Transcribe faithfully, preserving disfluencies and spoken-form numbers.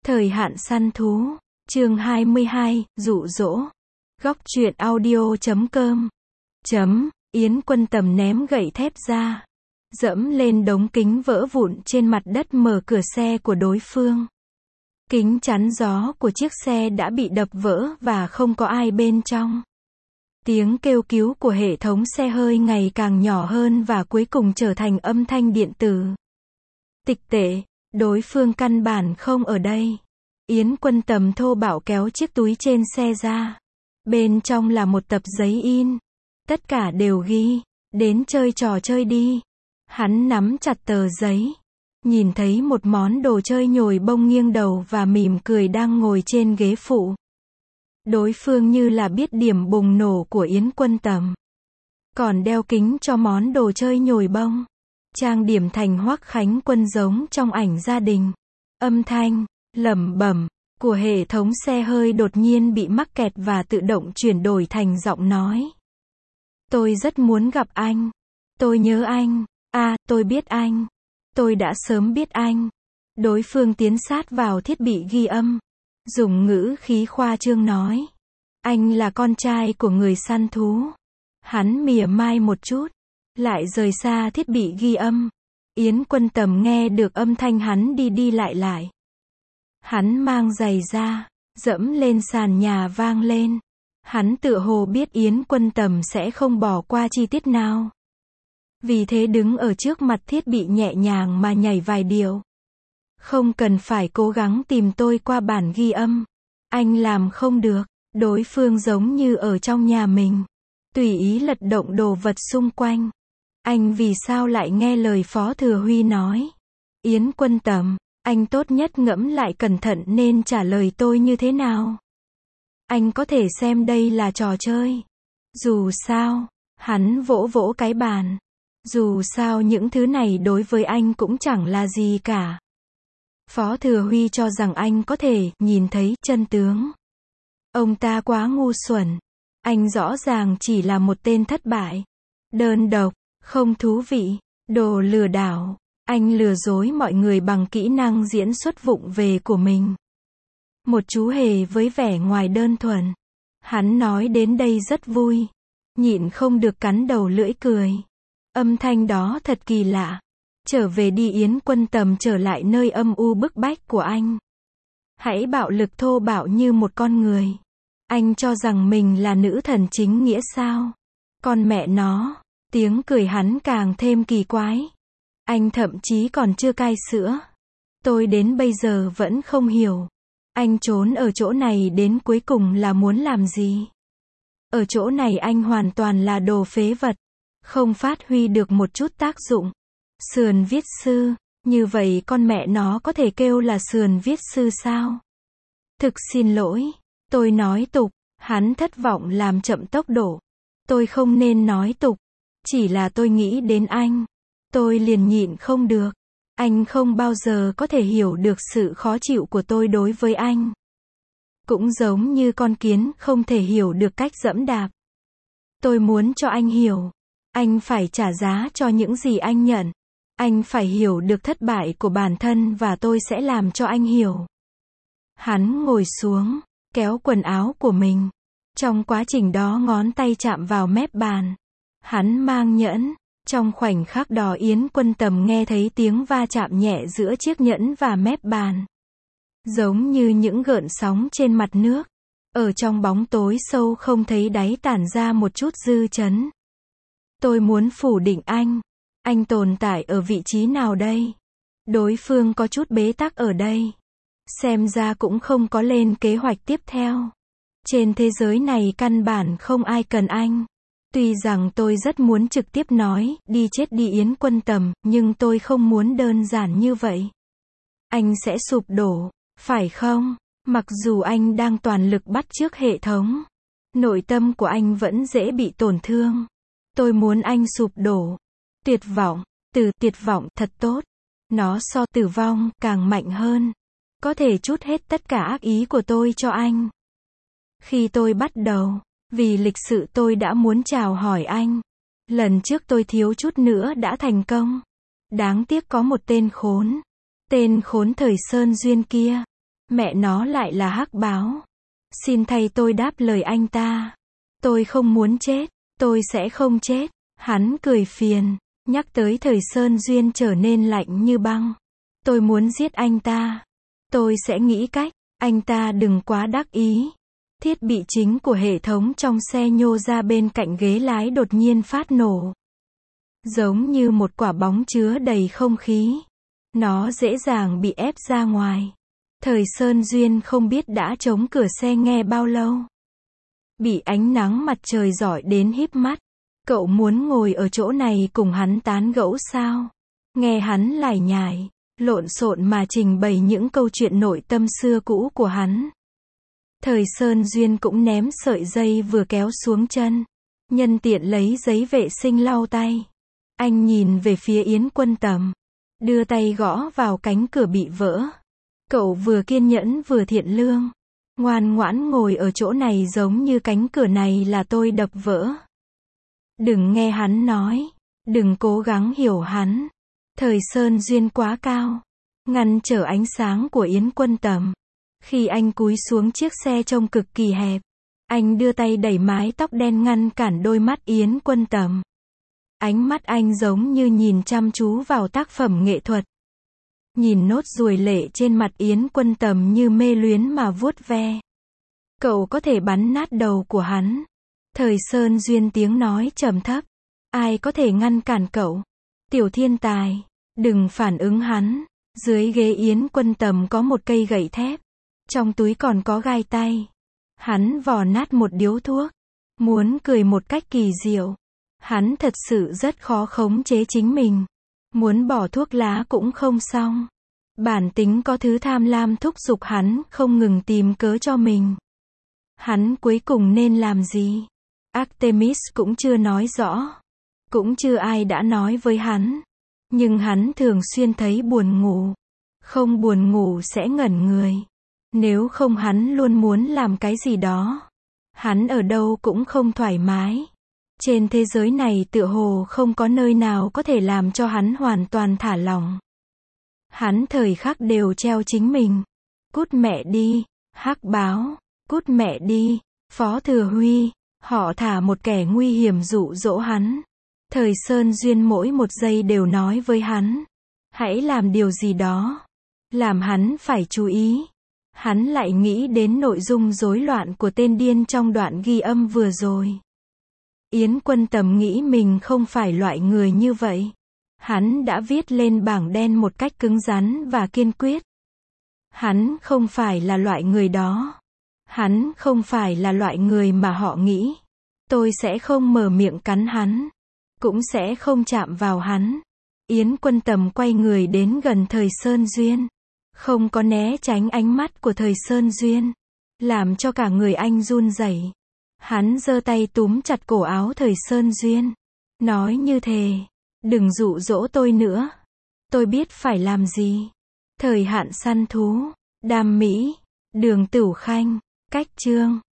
Thời hạn săn thú, chương hai mươi hai, dụ dỗ. Góc truyện audio chấm com. Chấm, Yến Quân Tầm ném gậy thép ra, dẫm lên đống kính vỡ vụn trên mặt đất, mở cửa xe của đối phương. Kính chắn gió của chiếc xe đã bị đập vỡ và không có ai bên trong. Tiếng kêu cứu của hệ thống xe hơi ngày càng nhỏ hơn và cuối cùng trở thành âm thanh điện tử. Tịch tệ, đối phương căn bản không ở đây. Yến Quân Tầm thô bạo kéo chiếc túi trên xe ra. Bên trong là một tập giấy in. Tất cả đều ghi, đến chơi trò chơi đi. Hắn nắm chặt tờ giấy. Nhìn thấy một món đồ chơi nhồi bông nghiêng đầu và mỉm cười đang ngồi trên ghế phụ. Đối phương như là biết điểm bùng nổ của Yến Quân Tầm. Còn đeo kính cho món đồ chơi nhồi bông. Trang điểm thành Hoắc Khánh Quân giống trong ảnh gia đình. Âm thanh, lẩm bẩm, của hệ thống xe hơi đột nhiên bị mắc kẹt và tự động chuyển đổi thành giọng nói. Tôi rất muốn gặp anh. Tôi nhớ anh. À, tôi biết anh. Tôi đã sớm biết anh. Đối phương tiến sát vào thiết bị ghi âm. Dùng ngữ khí khoa trương nói. Anh là con trai của người săn thú. Hắn mỉa mai một chút. Lại rời xa thiết bị ghi âm. Yến Quân Tầm nghe được âm thanh hắn đi đi lại lại. Hắn mang giày ra, dẫm lên sàn nhà vang lên. Hắn tựa hồ biết Yến Quân Tầm sẽ không bỏ qua chi tiết nào. Vì thế đứng ở trước mặt thiết bị nhẹ nhàng mà nhảy vài điệu. Không cần phải cố gắng tìm tôi qua bản ghi âm. Anh làm không được. Đối phương giống như ở trong nhà mình. Tùy ý lật động đồ vật xung quanh. Anh vì sao lại nghe lời Phó Thừa Huy nói? Yến Quân Tầm, anh tốt nhất ngẫm lại cẩn thận nên trả lời tôi như thế nào. Anh có thể xem đây là trò chơi. Dù sao, hắn vỗ vỗ cái bàn. Dù sao những thứ này đối với anh cũng chẳng là gì cả. Phó Thừa Huy cho rằng anh có thể nhìn thấy chân tướng. Ông ta quá ngu xuẩn. Anh rõ ràng chỉ là một tên thất bại. Đơn độc, không thú vị, đồ lừa đảo. Anh lừa dối mọi người bằng kỹ năng diễn xuất vụng về của mình. Một chú hề với vẻ ngoài đơn thuần. Hắn nói đến đây rất vui. Nhịn không được cắn đầu lưỡi cười. Âm thanh đó thật kỳ lạ. Trở về đi Yến Quân Tầm, trở lại nơi âm u bức bách của anh. Hãy bạo lực thô bạo như một con người. Anh cho rằng mình là nữ thần chính nghĩa sao? Con mẹ nó. Tiếng cười hắn càng thêm kỳ quái. Anh thậm chí còn chưa cai sữa. Tôi đến bây giờ vẫn không hiểu. Anh trốn ở chỗ này đến cuối cùng là muốn làm gì? Ở chỗ này anh hoàn toàn là đồ phế vật. Không phát huy được một chút tác dụng. Sườn viết sư. Như vậy con mẹ nó có thể kêu là sườn viết sư sao? Thực xin lỗi. Tôi nói tục. Hắn thất vọng làm chậm tốc độ. Tôi không nên nói tục. Chỉ là tôi nghĩ đến anh. Tôi liền nhịn không được. Anh không bao giờ có thể hiểu được sự khó chịu của tôi đối với anh. Cũng giống như con kiến không thể hiểu được cách giẫm đạp. Tôi muốn cho anh hiểu. Anh phải trả giá cho những gì anh nhận. Anh phải hiểu được thất bại của bản thân và tôi sẽ làm cho anh hiểu. Hắn ngồi xuống, kéo quần áo của mình. Trong quá trình đó ngón tay chạm vào mép bàn. Hắn mang nhẫn. Trong khoảnh khắc đó Yến Quân Tầm nghe thấy tiếng va chạm nhẹ giữa chiếc nhẫn và mép bàn. Giống như những gợn sóng trên mặt nước. Ở trong bóng tối sâu không thấy đáy tản ra một chút dư chấn. Tôi muốn phủ định anh. Anh tồn tại ở vị trí nào đây? Đối phương có chút bế tắc ở đây. Xem ra cũng không có lên kế hoạch tiếp theo. Trên thế giới này căn bản không ai cần anh. Tuy rằng tôi rất muốn trực tiếp nói, đi chết đi Yến Quân Tầm, nhưng tôi không muốn đơn giản như vậy. Anh sẽ sụp đổ, phải không? Mặc dù anh đang toàn lực bắt chước hệ thống, nội tâm của anh vẫn dễ bị tổn thương. Tôi muốn anh sụp đổ. Tuyệt vọng, từ tuyệt vọng thật tốt. Nó so tử vong càng mạnh hơn. Có thể trút hết tất cả ác ý của tôi cho anh. Khi tôi bắt đầu, vì lịch sự tôi đã muốn chào hỏi anh. Lần trước tôi thiếu chút nữa đã thành công. Đáng tiếc có một tên khốn. Tên khốn thời Sơn Duyên kia. Mẹ nó lại là hắc báo. Xin thay tôi đáp lời anh ta. Tôi không muốn chết. Tôi sẽ không chết. Hắn cười phiền. Nhắc tới thời Sơn Duyên trở nên lạnh như băng. Tôi muốn giết anh ta. Tôi sẽ nghĩ cách. Anh ta đừng quá đắc ý. Thiết bị chính của hệ thống trong xe nhô ra bên cạnh ghế lái đột nhiên phát nổ. Giống như một quả bóng chứa đầy không khí. Nó dễ dàng bị ép ra ngoài. Thời Sơn Duyên không biết đã chống cửa xe nghe bao lâu. Bị ánh nắng mặt trời rọi đến híp mắt. Cậu muốn ngồi ở chỗ này cùng hắn tán gẫu sao? Nghe hắn lải nhải, lộn xộn mà trình bày những câu chuyện nội tâm xưa cũ của hắn. Thời Sơn Duyên cũng ném sợi dây vừa kéo xuống chân. Nhân tiện lấy giấy vệ sinh lau tay. Anh nhìn về phía Yến Quân Tầm. Đưa tay gõ vào cánh cửa bị vỡ. Cậu vừa kiên nhẫn vừa thiện lương. Ngoan ngoãn ngồi ở chỗ này giống như cánh cửa này là tôi đập vỡ. Đừng nghe hắn nói. Đừng cố gắng hiểu hắn. Thời Sơn Duyên quá cao. Ngăn trở ánh sáng của Yến Quân Tầm. Khi anh cúi xuống chiếc xe trông cực kỳ hẹp. Anh đưa tay đẩy mái tóc đen ngăn cản đôi mắt Yến Quân Tầm. Ánh mắt anh giống như nhìn chăm chú vào tác phẩm nghệ thuật. Nhìn nốt ruồi lệ trên mặt Yến Quân Tầm như mê luyến mà vuốt ve. Cậu có thể bắn nát đầu của hắn. Thời Sơn Duyên tiếng nói trầm thấp. Ai có thể ngăn cản cậu? Tiểu thiên tài. Đừng phản ứng hắn. Dưới ghế Yến Quân Tầm có một cây gậy thép. Trong túi còn có gai tay. Hắn vò nát một điếu thuốc. Muốn cười một cách kỳ diệu. Hắn thật sự rất khó khống chế chính mình. Muốn bỏ thuốc lá cũng không xong. Bản tính có thứ tham lam thúc giục hắn không ngừng tìm cớ cho mình. Hắn cuối cùng nên làm gì? Artemis cũng chưa nói rõ. Cũng chưa ai đã nói với hắn. Nhưng hắn thường xuyên thấy buồn ngủ. Không buồn ngủ sẽ ngẩn người. Nếu không hắn luôn muốn làm cái gì đó. Hắn ở đâu cũng không thoải mái. Trên thế giới này tựa hồ không có nơi nào có thể làm cho hắn hoàn toàn thả lỏng. Hắn thời khắc đều treo chính mình. Cút mẹ đi, hắc báo. Cút mẹ đi, Phó Thừa Huy. Họ thả một kẻ nguy hiểm dụ dỗ hắn. Thời Sơn Duyên mỗi một giây đều nói với hắn. Hãy làm điều gì đó. Làm hắn phải chú ý. Hắn lại nghĩ đến nội dung rối loạn của tên điên trong đoạn ghi âm vừa rồi. Yến Quân Tầm nghĩ mình không phải loại người như vậy. Hắn đã viết lên bảng đen một cách cứng rắn và kiên quyết. Hắn không phải là loại người đó. Hắn không phải là loại người mà họ nghĩ. Tôi sẽ không mở miệng cắn hắn. Cũng sẽ không chạm vào hắn. Yến Quân Tầm quay người đến gần Thời Sơn Duyên. Không có né tránh ánh mắt của Thời Sơn Duyên. Làm cho cả người anh run rẩy. Hắn giơ tay túm chặt cổ áo Thời Sơn Duyên. Nói như thề. Đừng dụ dỗ tôi nữa. Tôi biết phải làm gì. Thời hạn săn thú. Đam mỹ. Đường Tửu Khanh. Cách chương.